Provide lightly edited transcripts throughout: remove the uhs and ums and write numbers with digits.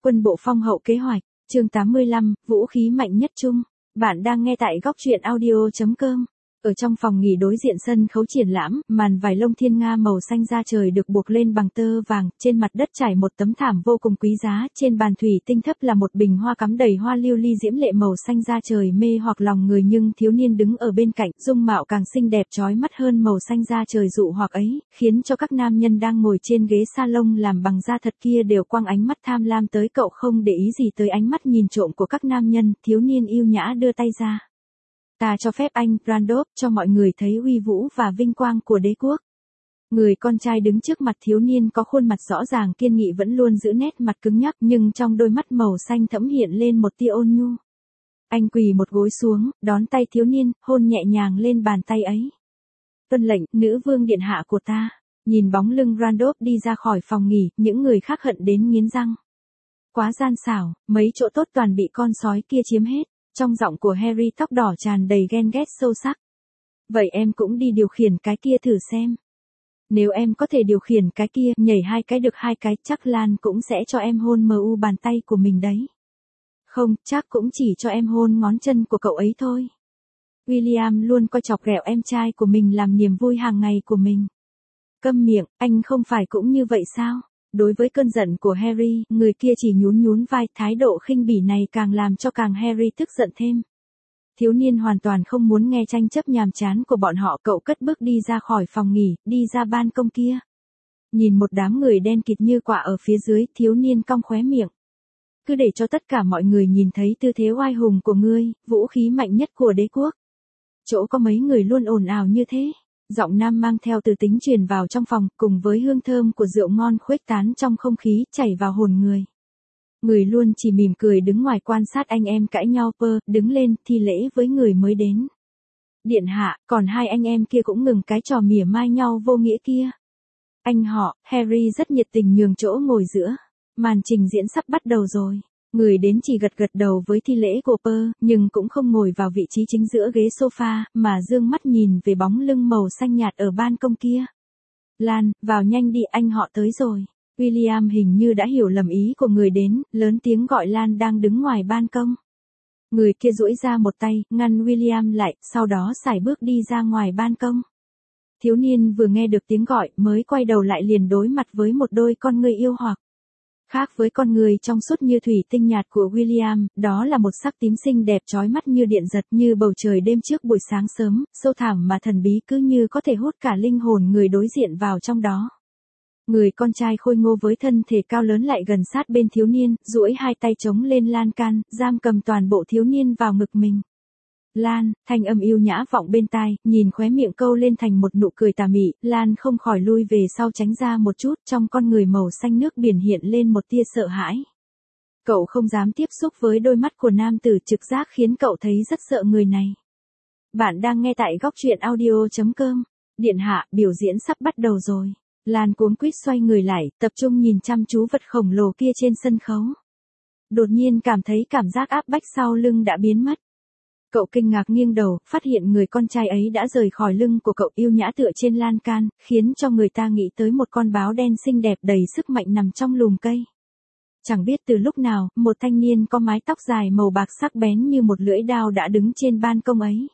Quân bộ phong hậu kế hoạch, chương 85, vũ khí mạnh nhất chung. Bạn đang nghe tại góc truyện audio.com. Ở trong phòng nghỉ đối diện sân khấu triển lãm, màn vải lông thiên nga màu xanh da trời được buộc lên bằng tơ vàng, trên mặt đất trải một tấm thảm vô cùng quý giá, trên bàn thủy tinh thấp là một bình hoa cắm đầy hoa lưu ly diễm lệ màu xanh da trời mê hoặc lòng người, nhưng thiếu niên đứng ở bên cạnh, dung mạo càng xinh đẹp chói mắt hơn màu xanh da trời dụ hoặc ấy, khiến cho các nam nhân đang ngồi trên ghế salon làm bằng da thật kia đều quăng ánh mắt tham lam tới cậu, không để ý gì tới ánh mắt nhìn trộm của các nam nhân. Thiếu niên yêu nhã đưa tay ra. Ta cho phép anh, Randolph, cho mọi người thấy uy vũ và vinh quang của đế quốc. Người con trai đứng trước mặt thiếu niên có khuôn mặt rõ ràng kiên nghị vẫn luôn giữ nét mặt cứng nhắc, nhưng trong đôi mắt màu xanh thẫm hiện lên một tia ôn nhu. Anh quỳ một gối xuống, đón tay thiếu niên, hôn nhẹ nhàng lên bàn tay ấy. Tuân lệnh, nữ vương điện hạ của ta. Nhìn bóng lưng Randolph đi ra khỏi phòng nghỉ, những người khác hận đến nghiến răng. Quá gian xảo, mấy chỗ tốt toàn bị con sói kia chiếm hết. Trong giọng của Harry tóc đỏ tràn đầy ghen ghét sâu sắc. Vậy em cũng đi điều khiển cái kia thử xem. Nếu em có thể điều khiển cái kia, nhảy 2 cái được 2 cái, chắc Lan cũng sẽ cho em hôn mu bàn tay của mình đấy. Không, chắc cũng chỉ cho em hôn ngón chân của cậu ấy thôi. William luôn coi chọc ghẹo em trai của mình làm niềm vui hàng ngày của mình. Câm miệng, anh không phải cũng như vậy sao? Đối với cơn giận của Harry, người kia chỉ nhún nhún vai, thái độ khinh bỉ này càng làm cho Harry tức giận thêm. Thiếu niên hoàn toàn không muốn nghe tranh chấp nhàm chán của bọn họ, cậu cất bước đi ra khỏi phòng nghỉ, đi ra ban công kia. Nhìn một đám người đen kịt như quạ ở phía dưới, thiếu niên cong khóe miệng. Cứ để cho tất cả mọi người nhìn thấy tư thế oai hùng của ngươi, vũ khí mạnh nhất của đế quốc. Chỗ có mấy người luôn ồn ào như thế. Giọng nam mang theo từ tính truyền vào trong phòng, cùng với hương thơm của rượu ngon khuếch tán trong không khí, chảy vào hồn người. Người luôn chỉ mỉm cười đứng ngoài quan sát anh em cãi nhau. Đứng lên, thi lễ với người mới đến. Điện hạ, còn hai anh em kia cũng ngừng cái trò mỉa mai nhau vô nghĩa kia. Anh họ, Harry rất nhiệt tình nhường chỗ ngồi giữa. Màn trình diễn sắp bắt đầu rồi. Người đến chỉ gật gật đầu với thi lễ của nhưng cũng không ngồi vào vị trí chính giữa ghế sofa, mà dương mắt nhìn về bóng lưng màu xanh nhạt ở ban công kia. Lan, vào nhanh đi, anh họ tới rồi. William hình như đã hiểu lầm ý của người đến, lớn tiếng gọi Lan đang đứng ngoài ban công. Người kia duỗi ra một tay, ngăn William lại, sau đó sải bước đi ra ngoài ban công. Thiếu niên vừa nghe được tiếng gọi, mới quay đầu lại liền đối mặt với một đôi con người yêu hoặc. Khác với con người trong suốt như thủy tinh nhạt của William, đó là một sắc tím xinh đẹp chói mắt như điện giật, như bầu trời đêm trước buổi sáng sớm, sâu thẳm mà thần bí, cứ như có thể hút cả linh hồn người đối diện vào trong đó. Người con trai khôi ngô với thân thể cao lớn lại gần sát bên thiếu niên, duỗi hai tay chống lên lan can, giam cầm toàn bộ thiếu niên vào ngực mình. Lan, thanh âm yêu nhã vọng bên tai, nhìn khóe miệng câu lên thành một nụ cười tà mị, Lan không khỏi lui về sau tránh ra một chút, trong con người màu xanh nước biển hiện lên một tia sợ hãi. Cậu không dám tiếp xúc với đôi mắt của nam tử, trực giác khiến cậu thấy rất sợ người này. Bạn đang nghe tại góc truyện audio.com. Điện hạ, biểu diễn sắp bắt đầu rồi. Lan cuống quýt xoay người lại, tập trung nhìn chăm chú vật khổng lồ kia trên sân khấu. Đột nhiên cảm thấy cảm giác áp bách sau lưng đã biến mất. Cậu kinh ngạc nghiêng đầu, phát hiện người con trai ấy đã rời khỏi lưng của cậu, yêu nhã tựa trên lan can, khiến cho người ta nghĩ tới một con báo đen xinh đẹp đầy sức mạnh nằm trong lùm cây. Chẳng biết từ lúc nào, một thanh niên có mái tóc dài màu bạc sắc bén như một lưỡi dao đã đứng trên ban công ấy.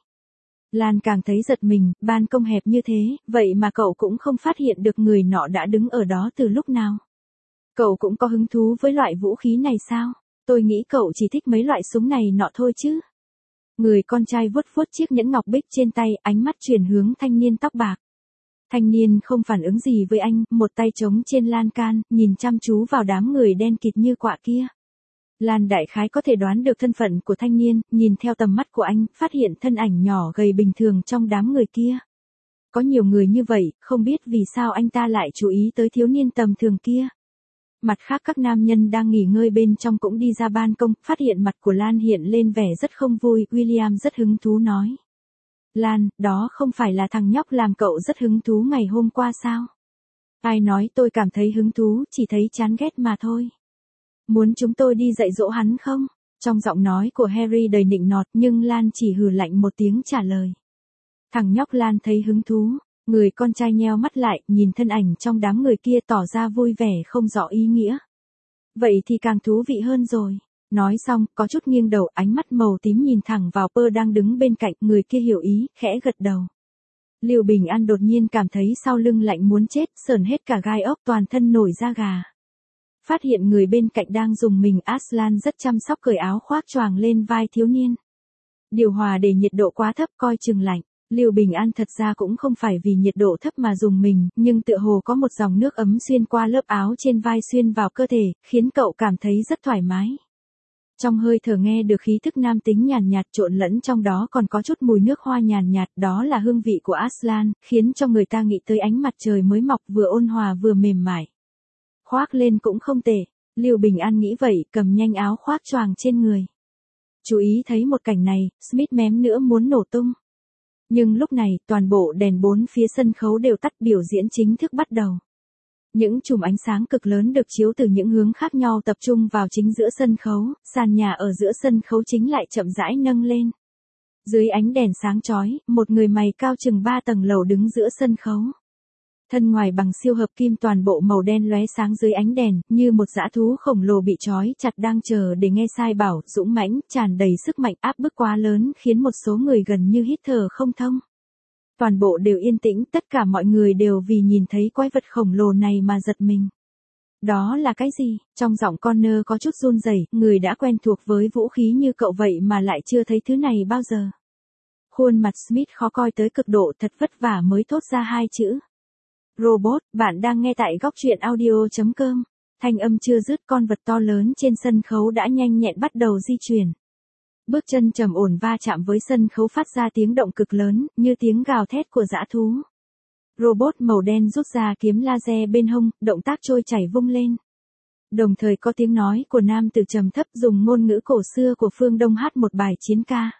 Lan càng thấy giật mình, ban công hẹp như thế, vậy mà cậu cũng không phát hiện được người nọ đã đứng ở đó từ lúc nào. Cậu cũng có hứng thú với loại vũ khí này sao? Tôi nghĩ cậu chỉ thích mấy loại súng này nọ thôi chứ. Người con trai vuốt vuốt chiếc nhẫn ngọc bích trên tay, ánh mắt chuyển hướng thanh niên tóc bạc. Thanh niên không phản ứng gì với anh, một tay chống trên lan can, nhìn chăm chú vào đám người đen kịt như quạ kia. Lan đại khái có thể đoán được thân phận của thanh niên, nhìn theo tầm mắt của anh, phát hiện thân ảnh nhỏ gầy bình thường trong đám người kia. Có nhiều người như vậy, không biết vì sao anh ta lại chú ý tới thiếu niên tầm thường kia. Mặt khác các nam nhân đang nghỉ ngơi bên trong cũng đi ra ban công, phát hiện mặt của Lan hiện lên vẻ rất không vui, William rất hứng thú nói. Lan, đó không phải là thằng nhóc làm cậu rất hứng thú ngày hôm qua sao? Ai nói tôi cảm thấy hứng thú, chỉ thấy chán ghét mà thôi. Muốn chúng tôi đi dạy dỗ hắn không? Trong giọng nói của Harry đầy nịnh nọt, nhưng Lan chỉ hừ lạnh một tiếng trả lời. Thằng nhóc Lan thấy hứng thú. Người con trai nheo mắt lại, nhìn thân ảnh trong đám người kia tỏ ra vui vẻ không rõ ý nghĩa. Vậy thì càng thú vị hơn rồi. Nói xong, có chút nghiêng đầu, ánh mắt màu tím nhìn thẳng vào Pearl đang đứng bên cạnh, người kia hiểu ý, khẽ gật đầu. Lưu Bình An đột nhiên cảm thấy sau lưng lạnh muốn chết, sởn hết cả gai ốc, toàn thân nổi da gà. Phát hiện người bên cạnh đang dùng mình, Aslan rất chăm sóc cởi áo khoác choàng lên vai thiếu niên. Điều hòa để nhiệt độ quá thấp, coi chừng lạnh. Lưu Bình An thật ra cũng không phải vì nhiệt độ thấp mà dùng mình, nhưng tựa hồ có một dòng nước ấm xuyên qua lớp áo trên vai xuyên vào cơ thể, khiến cậu cảm thấy rất thoải mái. Trong hơi thở nghe được khí thức nam tính nhàn nhạt trộn lẫn trong đó còn có chút mùi nước hoa nhàn nhạt, đó là hương vị của Aslan, khiến cho người ta nghĩ tới ánh mặt trời mới mọc vừa ôn hòa vừa mềm mại. Khoác lên cũng không tệ, Lưu Bình An nghĩ vậy, cầm nhanh áo khoác choàng trên người. Chú ý thấy một cảnh này, Smith mém nữa muốn nổ tung. Nhưng lúc này, toàn bộ đèn bốn phía sân khấu đều tắt, biểu diễn chính thức bắt đầu. Những chùm ánh sáng cực lớn được chiếu từ những hướng khác nhau tập trung vào chính giữa sân khấu, sàn nhà ở giữa sân khấu chính lại chậm rãi nâng lên. Dưới ánh đèn sáng chói, một người mày cao chừng 3 tầng lầu đứng giữa sân khấu. Thân ngoài bằng siêu hợp kim toàn bộ màu đen lóe sáng dưới ánh đèn, như một dã thú khổng lồ bị trói chặt đang chờ để nghe sai bảo, dũng mãnh, tràn đầy sức mạnh áp bức quá lớn khiến một số người gần như hít thở không thông. Toàn bộ đều yên tĩnh, tất cả mọi người đều vì nhìn thấy quái vật khổng lồ này mà giật mình. Đó là cái gì? Trong giọng Connor có chút run rẩy, người đã quen thuộc với vũ khí như cậu vậy mà lại chưa thấy thứ này bao giờ. Khuôn mặt Smith khó coi tới cực độ, thật vất vả mới thốt ra 2 chữ. Robot, bạn đang nghe tại góc truyện audio.com. Thanh âm chưa dứt, con vật to lớn trên sân khấu đã nhanh nhẹn bắt đầu di chuyển. Bước chân trầm ổn va chạm với sân khấu phát ra tiếng động cực lớn, như tiếng gào thét của dã thú. Robot màu đen rút ra kiếm laser bên hông, động tác trôi chảy vung lên. Đồng thời có tiếng nói của nam tử trầm thấp dùng ngôn ngữ cổ xưa của phương Đông hát một bài chiến ca.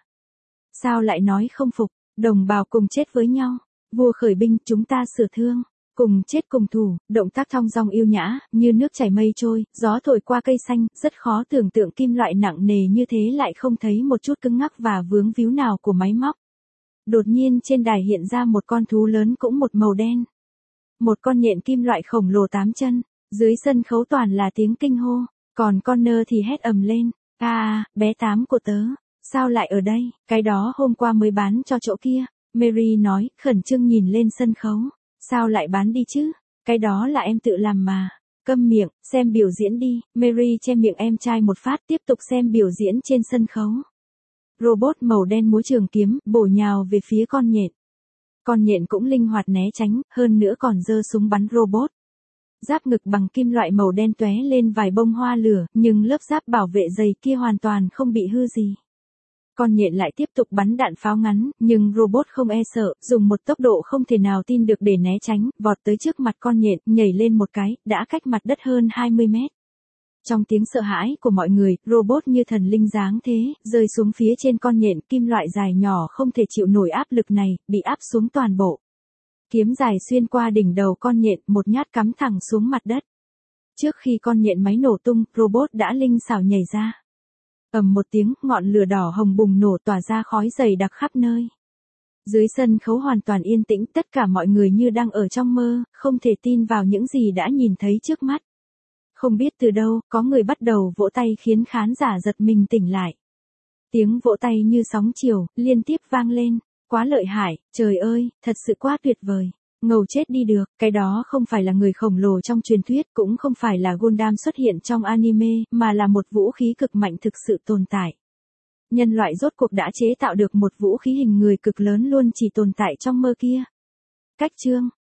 Sao lại nói không phục, đồng bào cùng chết với nhau, vua khởi binh chúng ta sửa thương. Cùng chết cùng thủ, động tác thong dong yêu nhã, như nước chảy mây trôi, gió thổi qua cây xanh, rất khó tưởng tượng kim loại nặng nề như thế lại không thấy một chút cứng ngắc và vướng víu nào của máy móc. Đột nhiên trên đài hiện ra một con thú lớn cũng một màu đen. Một con nhện kim loại khổng lồ 8 chân, dưới sân khấu toàn là tiếng kinh hô, còn Connor thì hét ầm lên, bé Tám của tớ, sao lại ở đây, cái đó hôm qua mới bán cho chỗ kia, Mary nói, khẩn trương nhìn lên sân khấu. Sao lại bán đi chứ? Cái đó là em tự làm mà. Câm miệng, xem biểu diễn đi. Mary che miệng em trai một phát, tiếp tục xem biểu diễn trên sân khấu. Robot màu đen múa trường kiếm, bổ nhào về phía con nhện. Con nhện cũng linh hoạt né tránh, hơn nữa còn giơ súng bắn robot. Giáp ngực bằng kim loại màu đen tóe lên vài bông hoa lửa, nhưng lớp giáp bảo vệ dày kia hoàn toàn không bị hư gì. Con nhện lại tiếp tục bắn đạn pháo ngắn, nhưng robot không e sợ, dùng một tốc độ không thể nào tin được để né tránh, vọt tới trước mặt con nhện, nhảy lên một cái, đã cách mặt đất hơn 20 mét. Trong tiếng sợ hãi của mọi người, robot như thần linh dáng thế, rơi xuống phía trên con nhện, kim loại dài nhỏ không thể chịu nổi áp lực này, bị áp xuống toàn bộ. Kiếm dài xuyên qua đỉnh đầu con nhện, một nhát cắm thẳng xuống mặt đất. Trước khi con nhện máy nổ tung, robot đã linh xảo nhảy ra. Ầm một tiếng, ngọn lửa đỏ hồng bùng nổ tỏa ra khói dày đặc khắp nơi. Dưới sân khấu hoàn toàn yên tĩnh, tất cả mọi người như đang ở trong mơ, không thể tin vào những gì đã nhìn thấy trước mắt. Không biết từ đâu, có người bắt đầu vỗ tay khiến khán giả giật mình tỉnh lại. Tiếng vỗ tay như sóng chiều, liên tiếp vang lên. Quá lợi hại, trời ơi, thật sự quá tuyệt vời. Ngầu chết đi được, cái đó không phải là người khổng lồ trong truyền thuyết, cũng không phải là Gundam xuất hiện trong anime, mà là một vũ khí cực mạnh thực sự tồn tại. Nhân loại rốt cuộc đã chế tạo được một vũ khí hình người cực lớn luôn chỉ tồn tại trong mơ kia. Cách chương